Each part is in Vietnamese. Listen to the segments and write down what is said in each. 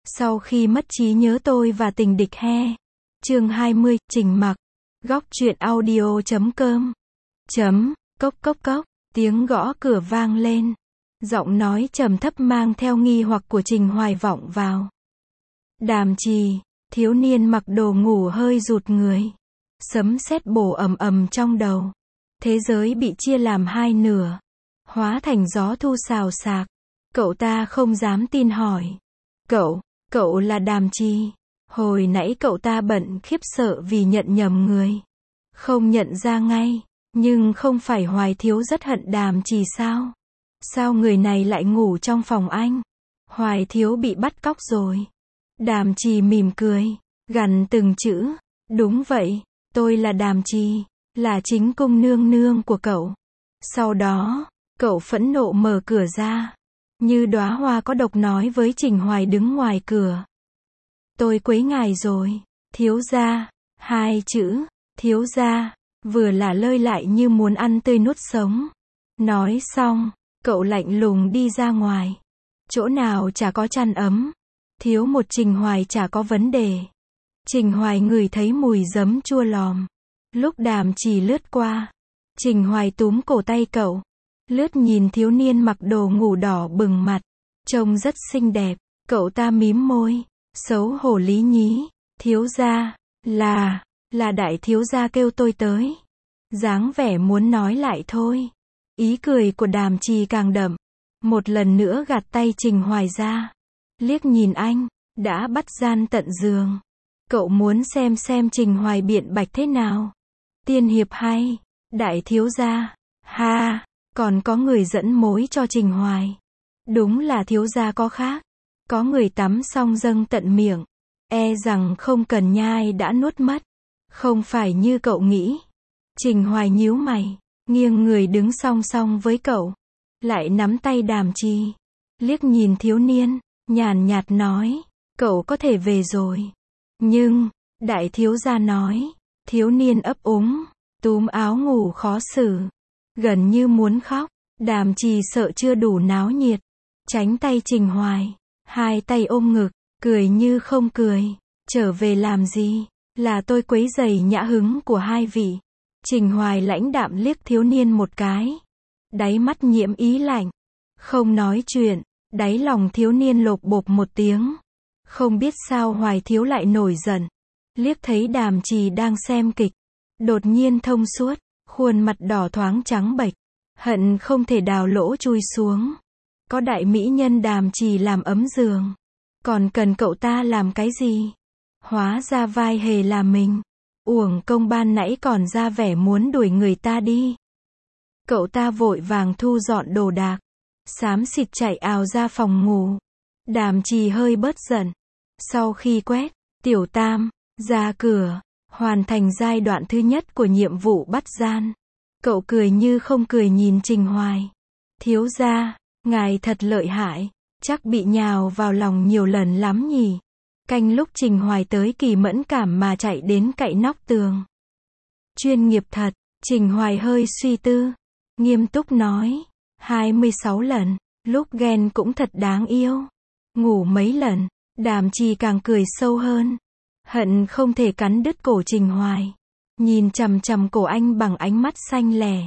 Sau khi mất trí nhớ tôi và tình địch he. Chương 20, Trình Mặc. Góc truyện audio.com. Cốc cốc cốc, tiếng gõ cửa vang lên. Giọng nói trầm thấp mang theo nghi hoặc của Trình Hoài vọng vào. Đàm Trì, thiếu niên mặc đồ ngủ hơi rụt người. Sấm sét bổ ầm ầm trong đầu. Thế giới bị chia làm hai nửa. Hóa thành gió thu xào xạc. Cậu ta không dám tin hỏi. Cậu là Đàm Trì. Hồi nãy cậu ta bận khiếp sợ vì nhận nhầm người. Không nhận ra ngay. Nhưng không phải Hoài thiếu rất hận Đàm Trì sao? Sao người này lại ngủ trong phòng anh? Hoài thiếu bị bắt cóc rồi. Đàm Trì mỉm cười, gằn từng chữ. Đúng vậy, tôi là Đàm Trì, là chính cung nương nương của cậu. Sau đó, cậu phẫn nộ mở cửa ra. Như đóa hoa có độc nói với Trình Hoài đứng ngoài cửa. Tôi quấy ngài rồi, thiếu gia. Hai chữ, thiếu gia, vừa là lơi lại như muốn ăn tươi nuốt sống. Nói xong, cậu lạnh lùng đi ra ngoài. Chỗ nào chả có chăn ấm. Thiếu một Trình Hoài chả có vấn đề. Trình Hoài ngửi thấy mùi giấm chua lòm. Lúc Đàm Trì lướt qua, Trình Hoài túm cổ tay cậu. Lướt nhìn thiếu niên mặc đồ ngủ đỏ bừng mặt. Trông rất xinh đẹp. Cậu ta mím môi. Xấu hổ lý nhí. Thiếu gia, là đại thiếu gia kêu tôi tới. Dáng vẻ muốn nói lại thôi. Ý cười của Đàm Trì càng đậm. Một lần nữa gạt tay Trình Hoài ra. Liếc nhìn anh, đã bắt gian tận giường. Cậu muốn xem Trình Hoài biện bạch thế nào. Tiên hiệp hay, đại thiếu gia, ha, còn có người dẫn mối cho Trình Hoài. Đúng là thiếu gia có khác. Có người tắm xong dâng tận miệng. E rằng không cần nhai đã nuốt mất. Không phải như cậu nghĩ. Trình Hoài nhíu mày, nghiêng người đứng song song với cậu. Lại nắm tay Đàm Trì. Liếc nhìn thiếu niên, nhàn nhạt nói, cậu có thể về rồi. Nhưng, đại thiếu gia nói, thiếu niên ấp úng, túm áo ngủ khó xử. Gần như muốn khóc, Đàm Trì sợ chưa đủ náo nhiệt. Tránh tay Trình Hoài, hai tay ôm ngực, cười như không cười. Trở về làm gì? Là tôi quấy rầy nhã hứng của hai vị. Trình Hoài lãnh đạm liếc thiếu niên một cái. Đáy mắt nhiễm ý lạnh. Không nói chuyện, đáy lòng thiếu niên lộp bộp một tiếng. Không biết sao Hoài thiếu lại nổi giận. Liếc thấy Đàm Trì đang xem kịch. Đột nhiên thông suốt, khuôn mặt đỏ thoáng trắng bệch. Hận không thể đào lỗ chui xuống. Có đại mỹ nhân Đàm Trì làm ấm giường. Còn cần cậu ta làm cái gì? Hóa ra vai hề là mình. Uổng công ban nãy còn ra vẻ muốn đuổi người ta đi. Cậu ta vội vàng thu dọn đồ đạc. Xám xịt chạy ào ra phòng ngủ. Đàm Trì hơi bớt giận. Sau khi quét, tiểu tam, ra cửa, hoàn thành giai đoạn thứ nhất của nhiệm vụ bắt gian. Cậu cười như không cười nhìn Trình Hoài. Thiếu gia, ngài thật lợi hại. Chắc bị nhào vào lòng nhiều lần lắm nhỉ. Canh lúc Trình Hoài tới kỳ mẫn cảm mà chạy đến cậy nóc tường. Chuyên nghiệp thật. Trình Hoài hơi suy tư. Nghiêm túc nói. 26 lần. Lúc ghen cũng thật đáng yêu. Ngủ mấy lần. Đàm Trì càng cười sâu hơn. Hận không thể cắn đứt cổ Trình Hoài. Nhìn chằm chằm cổ anh bằng ánh mắt xanh lẻ.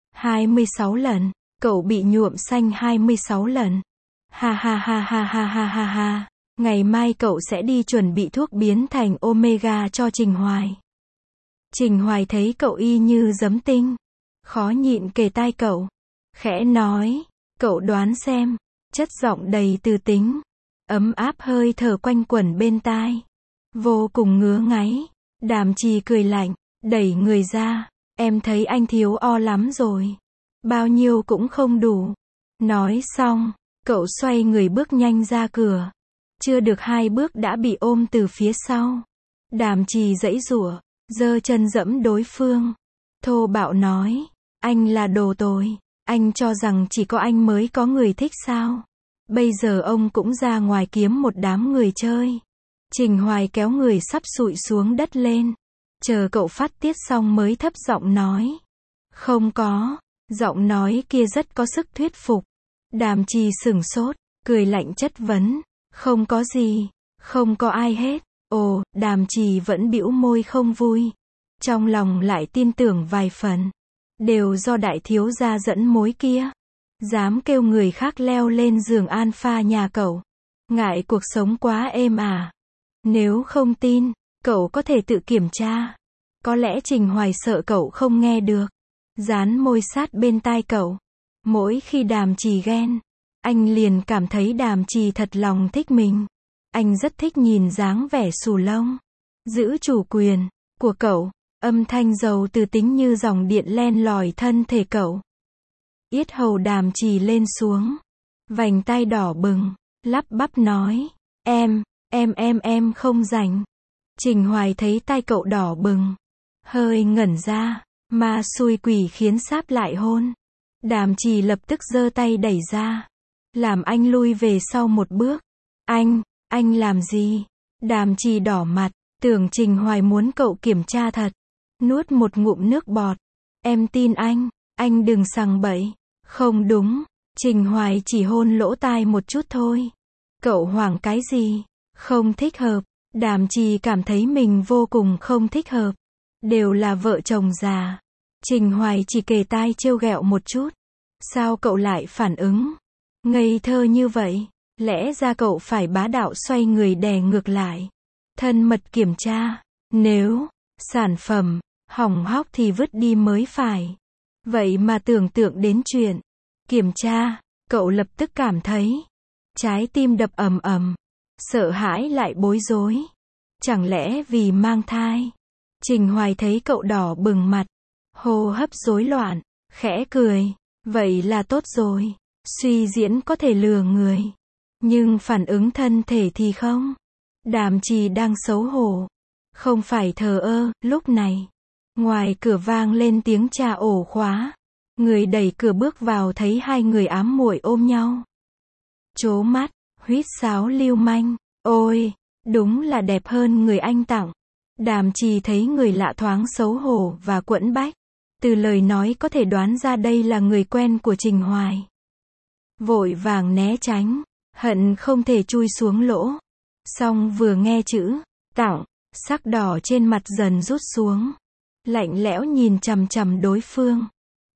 26 lần. Cậu bị nhuộm xanh 26 lần. Ha ha ha ha ha ha ha ha. Ngày mai cậu sẽ đi chuẩn bị thuốc biến thành Omega cho Trình Hoài. Trình Hoài thấy cậu y như giấm tinh. Khó nhịn kề tai cậu. Khẽ nói. Cậu đoán xem. Chất giọng đầy tư tính. Ấm áp hơi thở quanh quẩn bên tai. Vô cùng ngứa ngáy. Đàm Trì cười lạnh. Đẩy người ra. Em thấy anh thiếu o lắm rồi. Bao nhiêu cũng không đủ. Nói xong. Cậu xoay người bước nhanh ra cửa. Chưa được 2 bước đã bị ôm từ phía sau. Đàm Trì giãy giụa, giơ chân dẫm đối phương. Thô bạo nói, anh là đồ tồi. Anh cho rằng chỉ có anh mới có người thích sao? Bây giờ ông cũng ra ngoài kiếm một đám người chơi. Trình Hoài kéo người sắp sụi xuống đất lên. Chờ cậu phát tiết xong mới thấp giọng nói. Không có. Giọng nói kia rất có sức thuyết phục. Đàm Trì sửng sốt, cười lạnh chất vấn. Không có gì. Không có ai hết. Ồ, Đàm Trì vẫn bĩu môi không vui. Trong lòng lại tin tưởng vài phần. Đều do đại thiếu gia dẫn mối kia. Dám kêu người khác leo lên giường alpha nhà cậu. Ngại cuộc sống quá êm à. Nếu không tin, cậu có thể tự kiểm tra. Có lẽ Trình Hoài sợ cậu không nghe được. Dán môi sát bên tai cậu. Mỗi khi Đàm Trì ghen, anh liền cảm thấy Đàm Trì thật lòng thích mình. Anh rất thích nhìn dáng vẻ xù lông, giữ chủ quyền của cậu. Âm thanh giàu từ tính như dòng điện len lỏi thân thể cậu. Yết hầu Đàm Trì lên xuống. Vành tai đỏ bừng, lắp bắp nói. Em không rảnh. Trình Hoài thấy tai cậu đỏ bừng. Hơi ngẩn ra, ma xui quỷ khiến sáp lại hôn. Đàm Trì lập tức giơ tay đẩy ra. Làm anh lui về sau một bước. Anh làm gì? Đàm Trì đỏ mặt, tưởng Trình Hoài muốn cậu kiểm tra thật. Nuốt một ngụm nước bọt. Em tin anh đừng sằng bậy. Không đúng, Trình Hoài chỉ hôn lỗ tai một chút thôi. Cậu hoảng cái gì? Không thích hợp. Đàm Trì cảm thấy mình vô cùng không thích hợp. Đều là vợ chồng già. Trình Hoài chỉ kề tai trêu ghẹo một chút. Sao cậu lại phản ứng ngây thơ như vậy? Lẽ ra cậu phải bá đạo xoay người đè ngược lại. Thân mật kiểm tra. Nếu sản phẩm hỏng hóc thì vứt đi mới phải. Vậy mà tưởng tượng đến chuyện kiểm tra, cậu lập tức cảm thấy trái tim đập ầm ầm, sợ hãi lại bối rối. Chẳng lẽ vì mang thai? Trình Hoài thấy cậu đỏ bừng mặt, hô hấp rối loạn, khẽ cười. Vậy là tốt rồi. Suy diễn có thể lừa người, nhưng phản ứng thân thể thì không. Đàm Trì đang xấu hổ, không phải thờ ơ. Lúc này, ngoài cửa vang lên tiếng trà ổ khóa. Người đẩy cửa bước vào thấy hai người ám muội ôm nhau. Trố mắt, huýt sáo lưu manh. Ôi, đúng là đẹp hơn người anh tặng. Đàm Trì thấy người lạ thoáng xấu hổ và quẫn bách. Từ lời nói có thể đoán ra đây là người quen của Trình Hoài. Vội vàng né tránh, hận không thể chui xuống lỗ. Xong vừa nghe chữ tặng, sắc đỏ trên mặt dần rút xuống. Lạnh lẽo nhìn chằm chằm đối phương.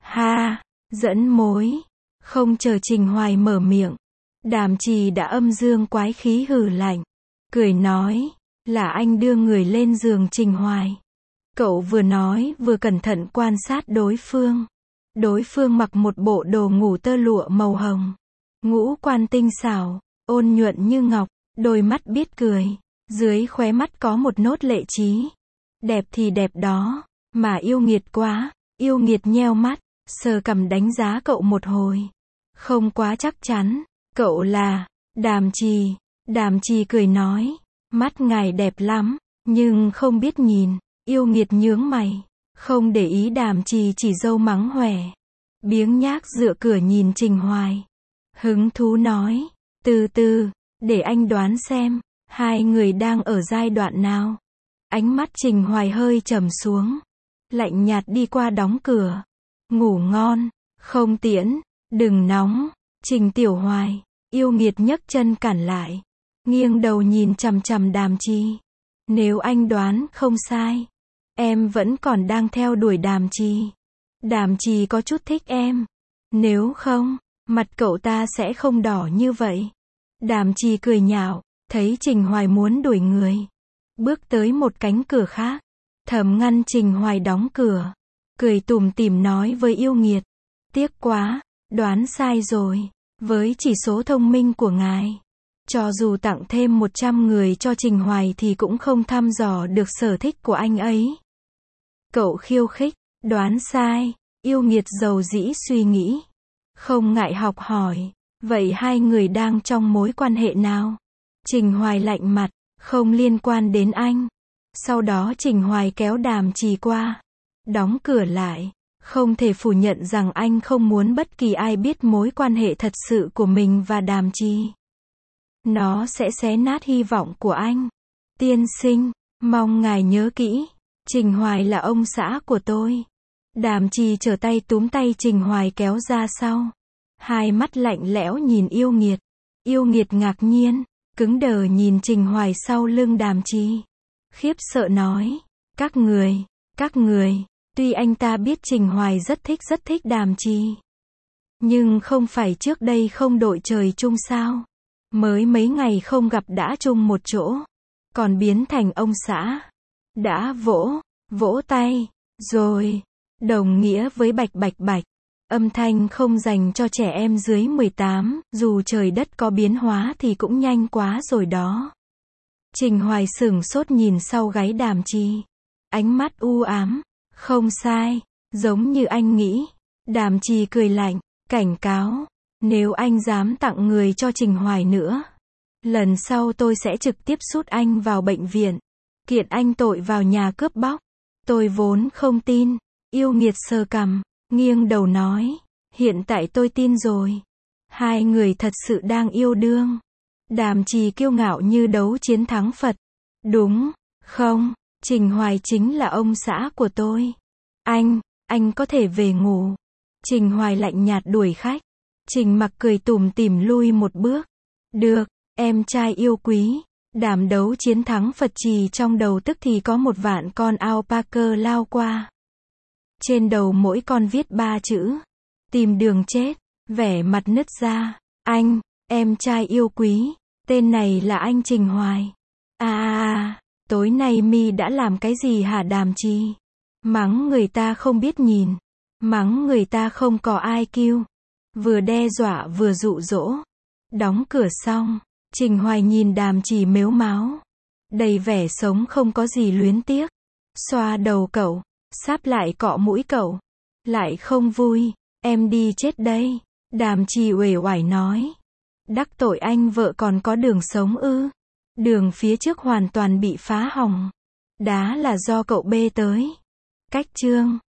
Ha, dẫn mối. Không chờ Trình Hoài mở miệng, Đàm Trì đã âm dương quái khí hừ lạnh. Cười nói, là anh đưa người lên giường Trình Hoài. Cậu vừa nói vừa cẩn thận quan sát đối phương. Đối phương mặc một bộ đồ ngủ tơ lụa màu hồng. Ngũ quan tinh xảo, ôn nhuận như ngọc, đôi mắt biết cười. Dưới khóe mắt có một nốt lệ trí. Đẹp thì đẹp đó, mà yêu nghiệt quá. Yêu nghiệt nheo mắt, sờ cằm đánh giá cậu một hồi. Không quá chắc chắn, cậu là Đàm Trì. Đàm Trì cười nói, mắt ngài đẹp lắm, nhưng không biết nhìn. Yêu nghiệt nhướng mày, không để ý. Đàm Trì chỉ dâu mắng hoẻ. Biếng nhác dựa cửa nhìn Trình Hoài. Hứng thú nói, từ từ, để anh đoán xem, hai người đang ở giai đoạn nào. Ánh mắt Trình Hoài hơi trầm xuống. Lạnh nhạt đi qua đóng cửa. Ngủ ngon, không tiễn, đừng nóng. Trình Tiểu Hoài, yêu nghiệt nhấc chân cản lại. Nghiêng đầu nhìn chằm chằm Đàm Trì. Nếu anh đoán không sai, em vẫn còn đang theo đuổi Đàm Trì. Đàm Trì có chút thích em. Nếu không, mặt cậu ta sẽ không đỏ như vậy. Đàm Trì cười nhạo, thấy Trình Hoài muốn đuổi người. Bước tới một cánh cửa khác, thầm ngăn Trình Hoài đóng cửa. Cười tủm tỉm nói với yêu nghiệt. Tiếc quá, đoán sai rồi. Với chỉ số thông minh của ngài, cho dù tặng thêm 100 người cho Trình Hoài thì cũng không thăm dò được sở thích của anh ấy. Cậu khiêu khích, đoán sai. Yêu nghiệt dầu dĩ suy nghĩ. Không ngại học hỏi. Vậy hai người đang trong mối quan hệ nào? Trình Hoài lạnh mặt, không liên quan đến anh. Sau đó Trình Hoài kéo Đàm Trì qua, đóng cửa lại. Không thể phủ nhận rằng anh không muốn bất kỳ ai biết mối quan hệ thật sự của mình và Đàm Trì. Nó sẽ xé nát hy vọng của anh. Tiên sinh, mong ngài nhớ kỹ, Trình Hoài là ông xã của tôi. Đàm Trì trở tay túm tay Trình Hoài kéo ra sau. Hai mắt lạnh lẽo nhìn yêu nghiệt. Yêu nghiệt ngạc nhiên, cứng đờ nhìn Trình Hoài sau lưng Đàm Trì. Khiếp sợ nói, các người, tuy anh ta biết Trình Hoài rất thích Đàm Trì. Nhưng không phải trước đây không đội trời chung sao? Mới mấy ngày không gặp đã chung một chỗ. Còn biến thành ông xã. Đã vỗ tay, rồi, đồng nghĩa với bạch. Âm thanh không dành cho trẻ em dưới 18, dù trời đất có biến hóa thì cũng nhanh quá rồi đó. Trình Hoài sửng sốt nhìn sau gáy Đàm Trì. Ánh mắt u ám, không sai, giống như anh nghĩ. Đàm Trì cười lạnh, cảnh cáo, nếu anh dám tặng người cho Trình Hoài nữa, lần sau tôi sẽ trực tiếp sút anh vào bệnh viện, kiện anh tội vào nhà cướp bóc. Tôi vốn không tin, yêu nghiệt sờ cằm, nghiêng đầu nói, hiện tại tôi tin rồi. Hai người thật sự đang yêu đương. Đàm Trì kiêu ngạo như đấu chiến thắng Phật. Đúng, không, Trình Hoài chính là ông xã của tôi. Anh có thể về ngủ. Trình Hoài lạnh nhạt đuổi khách. Trình Mặc cười tủm tỉm lui một bước. Được, em trai yêu quý. Đàm đấu chiến thắng Phật trì trong đầu tức thì có một vạn con alpaca lao qua. Trên đầu mỗi con viết 3 chữ. Tìm đường chết. Vẻ mặt nứt ra. Em trai yêu quý. Tên này là anh Trình Hoài. Tối nay mi đã làm cái gì hả Đàm Trì? Mắng người ta không biết nhìn. Mắng người ta không có IQ. Vừa đe dọa vừa dụ dỗ. Đóng cửa xong, Trình Hoài nhìn Đàm Trì mếu máo. Đầy vẻ sống không có gì luyến tiếc. Xoa đầu cậu, sáp lại cọ mũi cậu. Lại không vui, em đi chết đây. Đàm Trì uể oải nói. Đắc tội anh vợ còn có đường sống ư? Đường phía trước hoàn toàn bị phá hỏng. Đá là do cậu bê tới. Cách chương